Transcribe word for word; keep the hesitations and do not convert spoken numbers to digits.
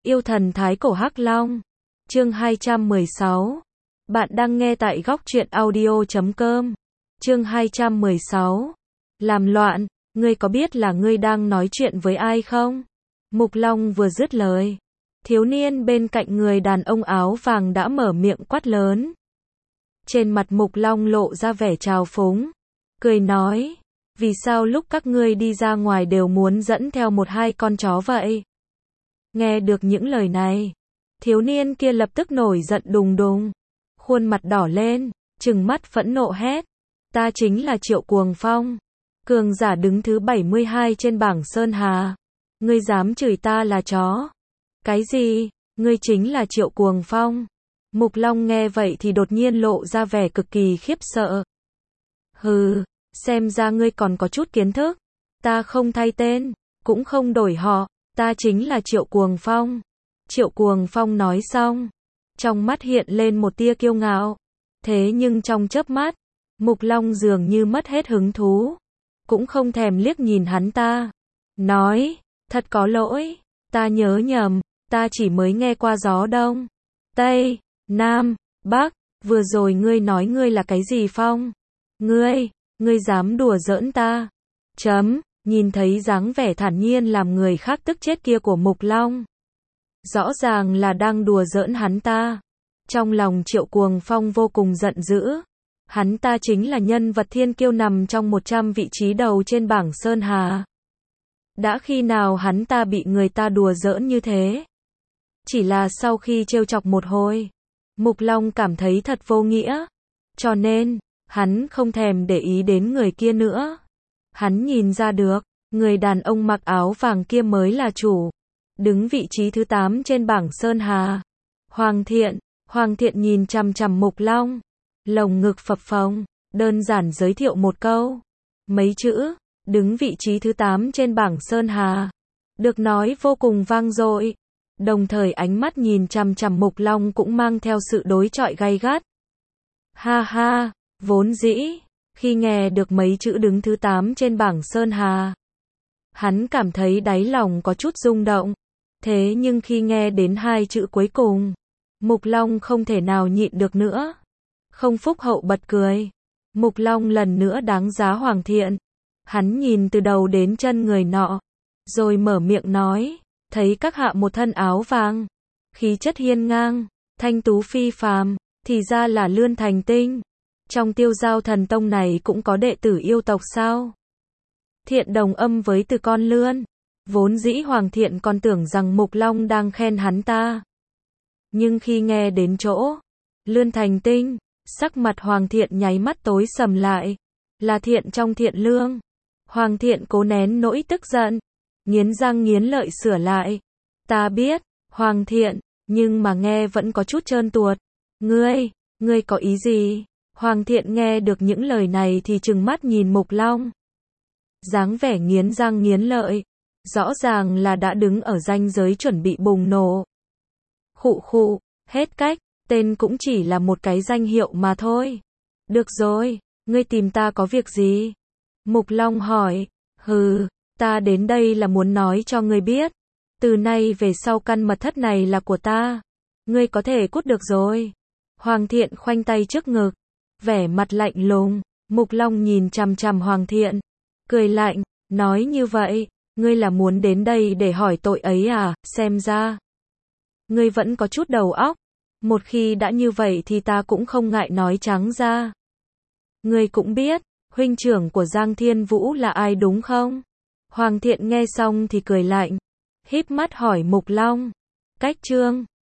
yêu thần thái cổ Hắc Long. Chương hai trăm mười sáu. Bạn đang nghe tại góc truyện audio chấm com. Chương hai trăm mười sáu. Làm loạn, ngươi có biết là ngươi đang nói chuyện với ai không? Mục Long vừa dứt lời, thiếu niên bên cạnh người đàn ông áo vàng đã mở miệng quát lớn. Trên mặt Mục Long lộ ra vẻ trào phúng, cười nói, vì sao lúc các ngươi đi ra ngoài đều muốn dẫn theo một hai con chó vậy? Nghe được những lời này, thiếu niên kia lập tức nổi giận đùng đùng, khuôn mặt đỏ lên, trừng mắt phẫn nộ hét, ta chính là Triệu Cuồng Phong, cường giả đứng thứ bảy mươi hai trên bảng Sơn Hà, ngươi dám chửi ta là chó? Cái gì? Ngươi chính là Triệu Cuồng Phong? Mục Long nghe vậy thì đột nhiên lộ ra vẻ cực kỳ khiếp sợ. Hừ, xem ra ngươi còn có chút kiến thức. Ta không thay tên, cũng không đổi họ, ta chính là Triệu Cuồng Phong. Triệu Cuồng Phong nói xong, trong mắt hiện lên một tia kiêu ngạo. Thế nhưng trong chớp mắt, Mục Long dường như mất hết hứng thú, cũng không thèm liếc nhìn hắn ta. Nói, thật có lỗi, ta nhớ nhầm, ta chỉ mới nghe qua gió Đông, Tây, Nam, Bắc, vừa rồi ngươi nói ngươi là cái gì Phong? Ngươi, ngươi dám đùa giỡn ta? Chấm, nhìn thấy dáng vẻ thản nhiên làm người khác tức chết kia của Mục Long. Rõ ràng là đang đùa giỡn hắn ta. Trong lòng Triệu Cuồng Phong vô cùng giận dữ. Hắn ta chính là nhân vật thiên kiêu nằm trong một trăm vị trí đầu trên bảng Sơn Hà. Đã khi nào hắn ta bị người ta đùa giỡn như thế? Chỉ là sau khi trêu chọc một hồi, Mục Long cảm thấy thật vô nghĩa. Cho nên, hắn không thèm để ý đến người kia nữa. Hắn nhìn ra được, người đàn ông mặc áo vàng kia mới là chủ. Đứng vị trí thứ tám trên bảng Sơn Hà. Hoàng Thiện, Hoàng Thiện nhìn chằm chằm Mục Long. Lồng ngực phập phồng, đơn giản giới thiệu một câu. Mấy chữ, đứng vị trí thứ tám trên bảng Sơn Hà. Được nói vô cùng vang dội. Đồng thời ánh mắt nhìn chằm chằm Mục Long cũng mang theo sự đối chọi gay gắt. Ha ha, vốn dĩ, khi nghe được mấy chữ đứng thứ tám trên bảng Sơn Hà, hắn cảm thấy đáy lòng có chút rung động. Thế nhưng khi nghe đến hai chữ cuối cùng, Mục Long không thể nào nhịn được nữa. Không phúc hậu bật cười. Mục Long lần nữa đáng giá Hoàng Thiện. Hắn nhìn từ đầu đến chân người nọ, rồi mở miệng nói, thấy các hạ một thân áo vàng, khí chất hiên ngang, thanh tú phi phàm, thì ra là Lươn Thành Tinh. Trong Tiêu Giao Thần Tông này cũng có đệ tử yêu tộc sao? Thiện đồng âm với từ con lươn. Vốn dĩ Hoàng Thiện còn tưởng rằng Mục Long đang khen hắn ta. Nhưng khi nghe đến chỗ Lươn Thành Tinh, sắc mặt Hoàng Thiện nháy mắt tối sầm lại. Là thiện trong thiện lương. Hoàng Thiện cố nén nỗi tức giận, nghiến răng nghiến lợi sửa lại. Ta biết, Hoàng Thiện, nhưng mà nghe vẫn có chút trơn tuột. Ngươi, ngươi có ý gì? Hoàng Thiện nghe được những lời này thì trừng mắt nhìn Mục Long. Dáng vẻ nghiến răng nghiến lợi, rõ ràng là đã đứng ở ranh giới chuẩn bị bùng nổ. Khụ khụ, hết cách, tên cũng chỉ là một cái danh hiệu mà thôi. Được rồi, ngươi tìm ta có việc gì? Mục Long hỏi. Hừ, ta đến đây là muốn nói cho ngươi biết, từ nay về sau căn mật thất này là của ta. Ngươi có thể cút được rồi. Hoàng Thiện khoanh tay trước ngực, vẻ mặt lạnh lùng. Mục Long nhìn chằm chằm Hoàng Thiện, cười lạnh, nói như vậy, ngươi là muốn đến đây để hỏi tội ấy à? Xem ra ngươi vẫn có chút đầu óc. Một khi đã như vậy thì ta cũng không ngại nói trắng ra. Ngươi cũng biết, huynh trưởng của Giang Thiên Vũ là ai đúng không? Hoàng Thiện nghe xong thì cười lạnh, híp mắt hỏi Mục Long. Cách chương